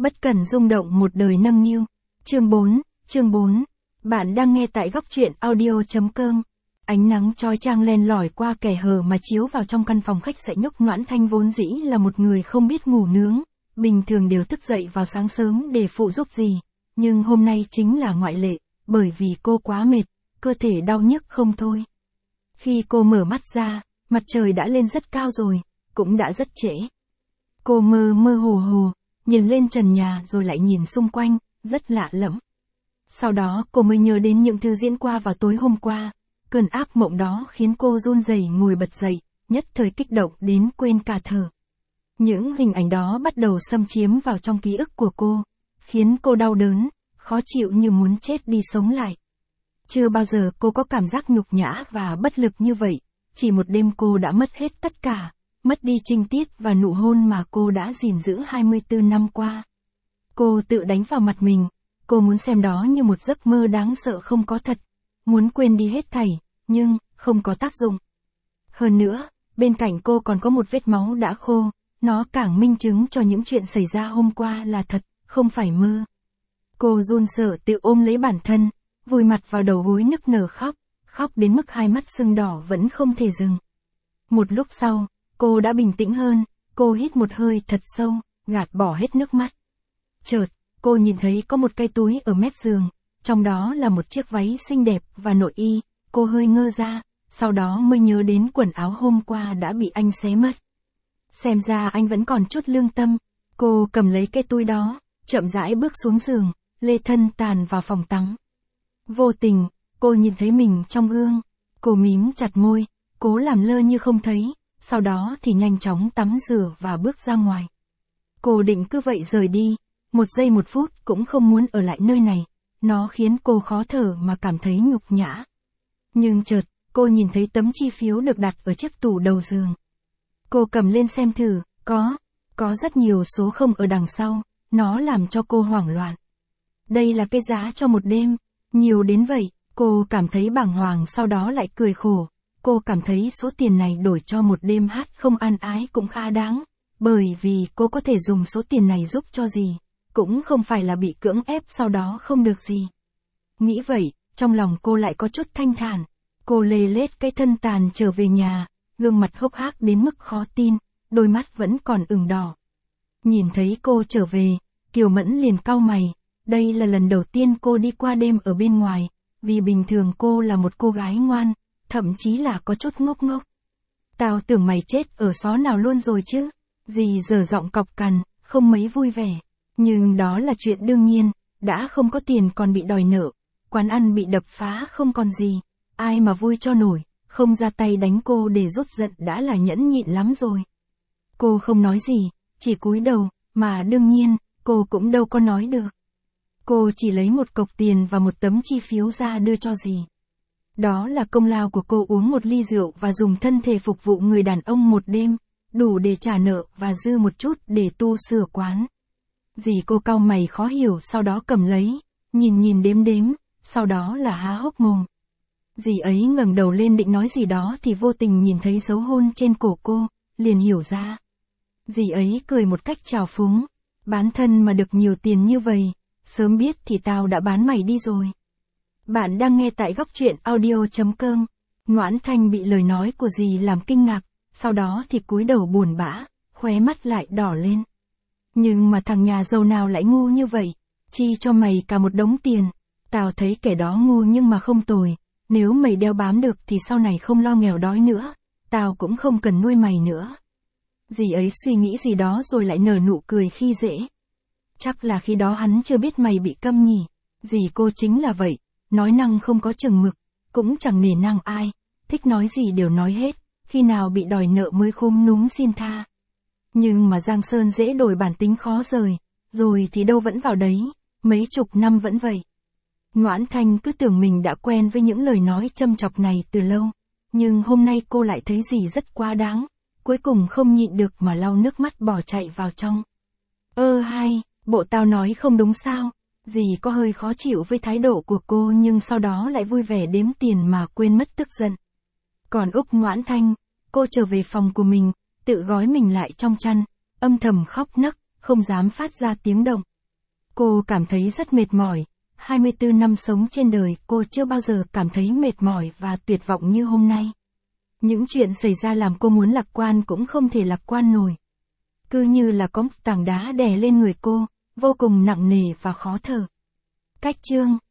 Bất cần rung động một đời nâng niu. Chương 4. Bạn đang nghe tại góc truyện audio.com. Ánh nắng chói chang len lỏi qua kẻ hở mà chiếu vào trong căn phòng khách sạn nhúc Noãn Thanh vốn dĩ là một người không biết ngủ nướng, bình thường đều thức dậy vào sáng sớm để phụ giúp gì, nhưng hôm nay chính là ngoại lệ, bởi vì cô quá mệt, cơ thể đau nhức không thôi. Khi cô mở mắt ra, mặt trời đã lên rất cao rồi, cũng đã rất trễ. Cô mơ mơ hồ hồ, nhìn lên trần nhà rồi lại nhìn xung quanh, rất lạ lẫm. Sau đó cô mới nhớ đến những thứ diễn qua vào tối hôm qua, cơn ác mộng đó khiến cô run rẩy ngồi bật dậy, nhất thời kích động đến quên cả thở. Những hình ảnh đó bắt đầu xâm chiếm vào trong ký ức của cô, khiến cô đau đớn, khó chịu như muốn chết đi sống lại. Chưa bao giờ cô có cảm giác nhục nhã và bất lực như vậy, chỉ một đêm cô đã mất hết tất cả, mất đi trinh tiết và nụ hôn mà cô đã gìn giữ 24 năm qua. Cô tự đánh vào mặt mình, cô muốn xem đó như một giấc mơ đáng sợ không có thật, muốn quên đi hết thảy, nhưng không có tác dụng. Hơn nữa, bên cạnh cô còn có một vết máu đã khô, nó càng minh chứng cho những chuyện xảy ra hôm qua là thật, không phải mơ. Cô run sợ tự ôm lấy bản thân, vùi mặt vào đầu gối nức nở khóc đến mức hai mắt sưng đỏ vẫn không thể dừng. Một lúc sau, cô đã bình tĩnh hơn, cô hít một hơi thật sâu, gạt bỏ hết nước mắt. Chợt, cô nhìn thấy có một cái túi ở mép giường, trong đó là một chiếc váy xinh đẹp và nội y, cô hơi ngơ ra, sau đó mới nhớ đến quần áo hôm qua đã bị anh xé mất. Xem ra anh vẫn còn chút lương tâm, cô cầm lấy cái túi đó, chậm rãi bước xuống giường, lê thân tàn vào phòng tắm. Vô tình, cô nhìn thấy mình trong gương, cô mím chặt môi, cố làm lơ như không thấy, sau đó thì nhanh chóng tắm rửa và bước ra ngoài. Cô định cứ vậy rời đi, một giây một phút cũng không muốn ở lại nơi này, nó khiến cô khó thở mà cảm thấy nhục nhã. Nhưng chợt, cô nhìn thấy tấm chi phiếu được đặt ở chiếc tủ đầu giường. Cô cầm lên xem thử, có rất nhiều số không ở đằng sau, nó làm cho cô hoảng loạn. Đây là cái giá cho một đêm, nhiều đến vậy, cô cảm thấy bàng hoàng sau đó lại cười khổ. Cô cảm thấy số tiền này đổi cho một đêm hát không ăn ái cũng khá đáng, bởi vì cô có thể dùng số tiền này giúp cho gì, cũng không phải là bị cưỡng ép sau đó không được gì. Nghĩ vậy, trong lòng cô lại có chút thanh thản, cô lê lết cái thân tàn trở về nhà, gương mặt hốc hác đến mức khó tin, đôi mắt vẫn còn ửng đỏ. Nhìn thấy cô trở về, Kiều Mẫn liền cau mày, đây là lần đầu tiên cô đi qua đêm ở bên ngoài, vì bình thường cô là một cô gái ngoan, thậm chí là có chút ngốc ngốc. Tao tưởng mày chết ở xó nào luôn rồi chứ, dì dở giọng cọc cằn, không mấy vui vẻ. Nhưng đó là chuyện đương nhiên, đã không có tiền còn bị đòi nợ, quán ăn bị đập phá không còn gì, ai mà vui cho nổi, không ra tay đánh cô để rút giận đã là nhẫn nhịn lắm rồi. Cô không nói gì, chỉ cúi đầu, mà đương nhiên, cô cũng đâu có nói được. Cô chỉ lấy một cọc tiền và một tấm chi phiếu ra đưa cho dì. Đó là công lao của cô uống một ly rượu và dùng thân thể phục vụ người đàn ông một đêm, đủ để trả nợ và dư một chút để tu sửa quán. Dì cô cau mày khó hiểu sau đó cầm lấy, nhìn đếm, sau đó là há hốc mồm. Dì ấy ngẩng đầu lên định nói gì đó thì vô tình nhìn thấy dấu hôn trên cổ cô, liền hiểu ra. Dì ấy cười một cách trào phúng, bán thân mà được nhiều tiền như vậy, sớm biết thì tao đã bán mày đi rồi. Bạn đang nghe tại góc truyện audio.com. Noãn Thanh bị lời nói của dì làm kinh ngạc, sau đó thì cúi đầu buồn bã, khóe mắt lại đỏ lên. Nhưng mà thằng nhà giàu nào lại ngu như vậy, chi cho mày cả một đống tiền, tao thấy kẻ đó ngu nhưng mà không tồi, nếu mày đeo bám được thì sau này không lo nghèo đói nữa, tao cũng không cần nuôi mày nữa. Dì ấy suy nghĩ gì đó rồi lại nở nụ cười khi dễ. Chắc là khi đó hắn chưa biết mày bị câm nhỉ, dì cô chính là vậy, nói năng không có chừng mực, cũng chẳng nể nang ai, thích nói gì đều nói hết, khi nào bị đòi nợ mới khúm núm xin tha. Nhưng mà Giang Sơn dễ đổi bản tính khó rời, rồi thì đâu vẫn vào đấy, mấy chục năm vẫn vậy. Noãn Thanh cứ tưởng mình đã quen với những lời nói châm chọc này từ lâu, nhưng hôm nay cô lại thấy gì rất quá đáng, cuối cùng không nhịn được mà lau nước mắt bỏ chạy vào trong. Bộ tao nói không đúng sao? Dì có hơi khó chịu với thái độ của cô nhưng sau đó lại vui vẻ đếm tiền mà quên mất tức giận. Còn Úc Noãn Thanh, cô trở về phòng của mình, tự gói mình lại trong chăn, âm thầm khóc nấc, không dám phát ra tiếng động. Cô cảm thấy rất mệt mỏi. 24 năm sống trên đời, cô chưa bao giờ cảm thấy mệt mỏi và tuyệt vọng như hôm nay. Những chuyện xảy ra làm cô muốn lạc quan cũng không thể lạc quan nổi. Cứ như là có một tảng đá đè lên người cô, vô cùng nặng nề và khó thở. Cách chương